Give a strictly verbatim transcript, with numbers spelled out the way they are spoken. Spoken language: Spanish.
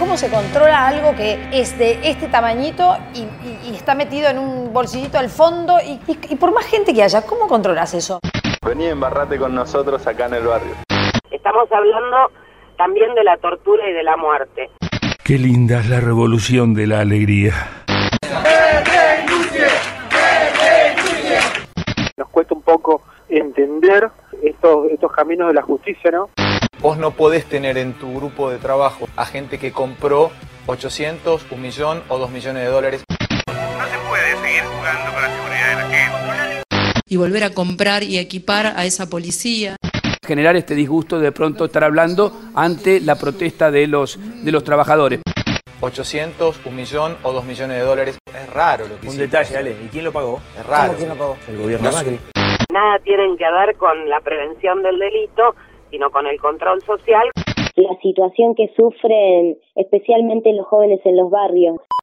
¿Cómo se controla algo que es de este tamañito y, y, y está metido en un bolsillito al fondo? Y, y, y por más gente que haya, ¿cómo controlas eso? Vení, embarrate con nosotros acá en el barrio. Estamos hablando también de la tortura y de la muerte. Qué linda es la revolución de la alegría. Nos cuesta un poco entender estos, estos caminos de la justicia, ¿no? Vos no podés tener en tu grupo de trabajo a gente que compró ochocientos, un millón o dos millones de dólares. No se puede seguir jugando con la seguridad de la gente. Y volver a comprar y equipar a esa policía. Generar este disgusto de pronto estar hablando ante la protesta de los, de los trabajadores. ochocientos, un millón o dos millones de dólares. Es raro lo que Un hiciste. detalle, Ale. ¿Y quién lo pagó? Es raro. ¿Quién lo pagó? El gobierno No Macri. Nada tienen que ver con la prevención del delito, sino con el control social. La situación que sufren especialmente los jóvenes en los barrios.